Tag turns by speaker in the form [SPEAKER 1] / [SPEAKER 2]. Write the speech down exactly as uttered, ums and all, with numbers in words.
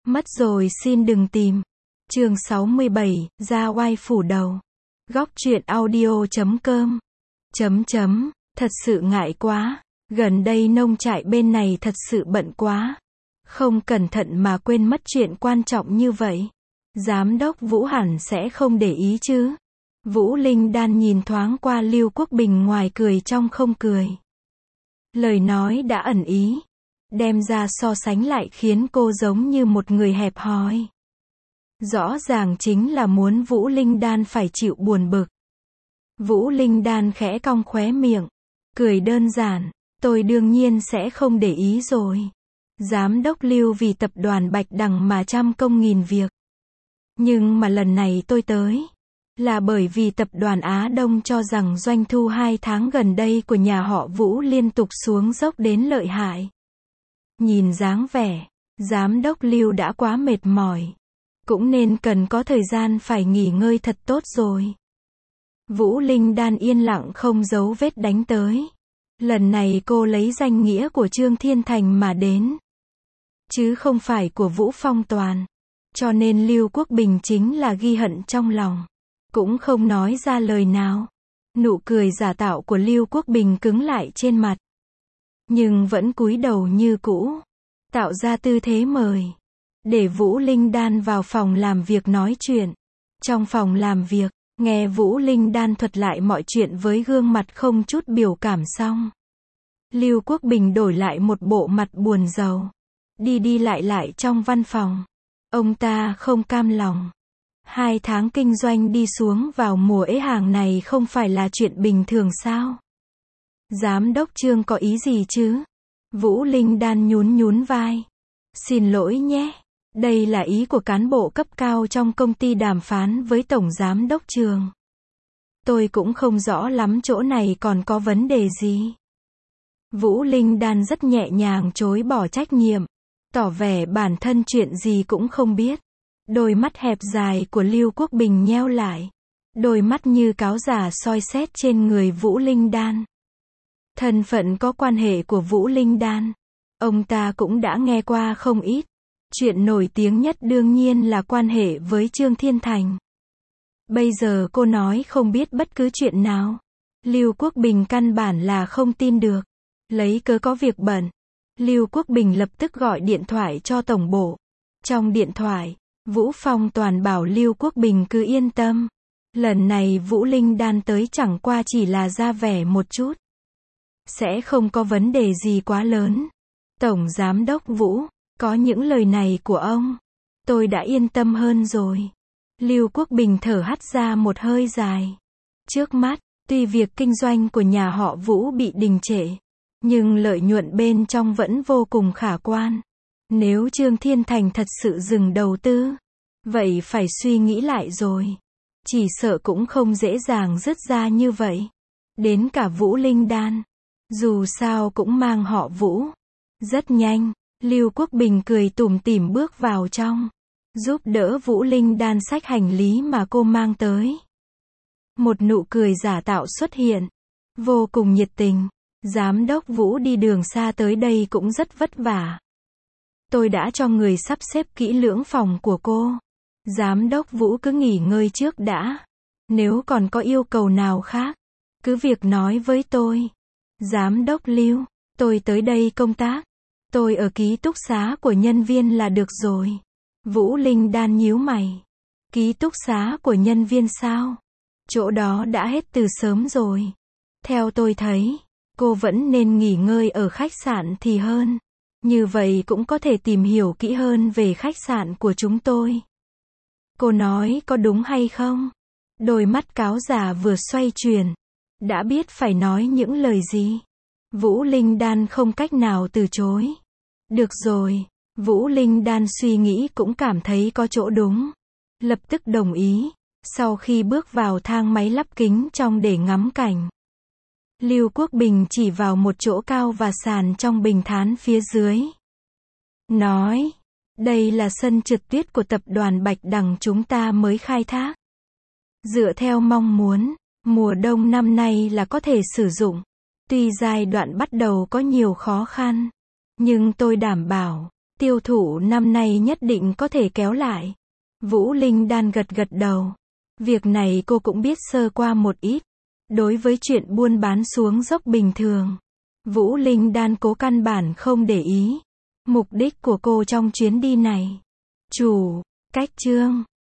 [SPEAKER 1] Mất rồi xin đừng tìm. Chương sáu mươi bảy, ra oai phủ đầu. Góc truyện audio chấm com. Chấm chấm, thật sự ngại quá. Gần đây nông trại bên này thật sự bận quá. Không cẩn thận mà quên mất chuyện quan trọng như vậy. Giám đốc Vũ hẳn sẽ không để ý chứ. Vũ Linh Đan nhìn thoáng qua Lưu Quốc Bình ngoài cười trong không cười. Lời nói đã ẩn ý. Đem ra so sánh lại khiến cô giống như một người hẹp hòi. Rõ ràng chính là muốn Vũ Linh Đan phải chịu buồn bực. Vũ Linh Đan khẽ cong khóe miệng. Cười đơn giản. Tôi đương nhiên sẽ không để ý rồi. Giám đốc Lưu vì tập đoàn Bạch Đằng mà trăm công nghìn việc. Nhưng mà lần này tôi tới. Là bởi vì tập đoàn Á Đông cho rằng doanh thu hai tháng gần đây của nhà họ Vũ liên tục xuống dốc đến lợi hại. Nhìn dáng vẻ, giám đốc Lưu đã quá mệt mỏi. Cũng nên cần có thời gian phải nghỉ ngơi thật tốt rồi. Vũ Linh Đan yên lặng không giấu vết đánh tới. Lần này cô lấy danh nghĩa của Trương Thiên Thành mà đến. Chứ không phải của Vũ Phong Toàn. Cho nên Lưu Quốc Bình chính là ghi hận trong lòng. Cũng không nói ra lời nào. Nụ cười giả tạo của Lưu Quốc Bình cứng lại trên mặt. Nhưng vẫn cúi đầu như cũ. Tạo ra tư thế mời. Để Vũ Linh Đan vào phòng làm việc nói chuyện. Trong phòng làm việc, nghe Vũ Linh Đan thuật lại mọi chuyện với gương mặt không chút biểu cảm xong. Lưu Quốc Bình đổi lại một bộ mặt buồn rầu. Đi đi lại lại trong văn phòng. Ông ta không cam lòng. Hai tháng kinh doanh đi xuống vào mùa ế hàng này không phải là chuyện bình thường sao? Giám đốc Trương có ý gì chứ? Vũ Linh Đan nhún nhún vai. Xin lỗi nhé. Đây là ý của cán bộ cấp cao trong công ty đàm phán với Tổng Giám đốc Trương. Tôi cũng không rõ lắm chỗ này còn có vấn đề gì. Vũ Linh Đan rất nhẹ nhàng chối bỏ trách nhiệm. Tỏ vẻ bản thân chuyện gì cũng không biết. Đôi mắt hẹp dài của Lưu Quốc Bình nheo lại. Đôi mắt như cáo giả soi xét trên người Vũ Linh Đan. Thân phận có quan hệ của Vũ Linh Đan. Ông ta cũng đã nghe qua không ít. Chuyện nổi tiếng nhất đương nhiên là quan hệ với Trương Thiên Thành. Bây giờ cô nói không biết bất cứ chuyện nào. Lưu Quốc Bình căn bản là không tin được. Lấy cớ có việc bận. Lưu Quốc Bình lập tức gọi điện thoại cho tổng bộ. Trong điện thoại, Vũ Phong Toàn bảo Lưu Quốc Bình cứ yên tâm. Lần này Vũ Linh Đan tới chẳng qua chỉ là ra vẻ một chút. Sẽ không có vấn đề gì quá lớn. Tổng Giám đốc Vũ, có những lời này của ông, tôi đã yên tâm hơn rồi. Lưu Quốc Bình thở hắt ra một hơi dài. Trước mắt, tuy việc kinh doanh của nhà họ Vũ bị đình trệ, nhưng lợi nhuận bên trong vẫn vô cùng khả quan. Nếu Trương Thiên Thành thật sự dừng đầu tư, vậy phải suy nghĩ lại rồi. Chỉ sợ cũng không dễ dàng dứt ra như vậy. Đến cả Vũ Linh Đan, dù sao cũng mang họ Vũ. Rất nhanh, Lưu Quốc Bình cười tủm tỉm bước vào trong, giúp đỡ Vũ Linh Đan xách hành lý mà cô mang tới. Một nụ cười giả tạo xuất hiện, vô cùng nhiệt tình. Giám đốc Vũ đi đường xa tới đây cũng rất vất vả. Tôi đã cho người sắp xếp kỹ lưỡng phòng của cô. Giám đốc Vũ cứ nghỉ ngơi trước đã. Nếu còn có yêu cầu nào khác, cứ việc nói với tôi. Giám đốc Lưu, tôi tới đây công tác. Tôi ở ký túc xá của nhân viên là được rồi. Vũ Linh Đan nhíu mày. Ký túc xá của nhân viên sao? Chỗ đó đã hết từ sớm rồi. Theo tôi thấy, cô vẫn nên nghỉ ngơi ở khách sạn thì hơn. Như vậy cũng có thể tìm hiểu kỹ hơn về khách sạn của chúng tôi. Cô nói có đúng hay không? Đôi mắt cáo giả vừa xoay chuyển. Đã biết phải nói những lời gì. Vũ Linh Đan không cách nào từ chối. Được rồi. Vũ Linh Đan suy nghĩ cũng cảm thấy có chỗ đúng. Lập tức đồng ý. Sau khi bước vào thang máy lắp kính trong để ngắm cảnh, Lưu Quốc Bình chỉ vào một chỗ cao và sàn trong bình thán phía dưới. Nói, đây là sân trượt tuyết của tập đoàn Bạch Đằng chúng ta mới khai thác. Dựa theo mong muốn, mùa đông năm nay là có thể sử dụng. Tuy giai đoạn bắt đầu có nhiều khó khăn, nhưng tôi đảm bảo, tiêu thụ năm nay nhất định có thể kéo lại. Vũ Linh Đan gật gật đầu. Việc này cô cũng biết sơ qua một ít. Đối với chuyện buôn bán xuống dốc bình thường, Vũ Linh Đan cố căn bản không để ý. Mục đích của cô trong chuyến đi này. Chủ, cách chương.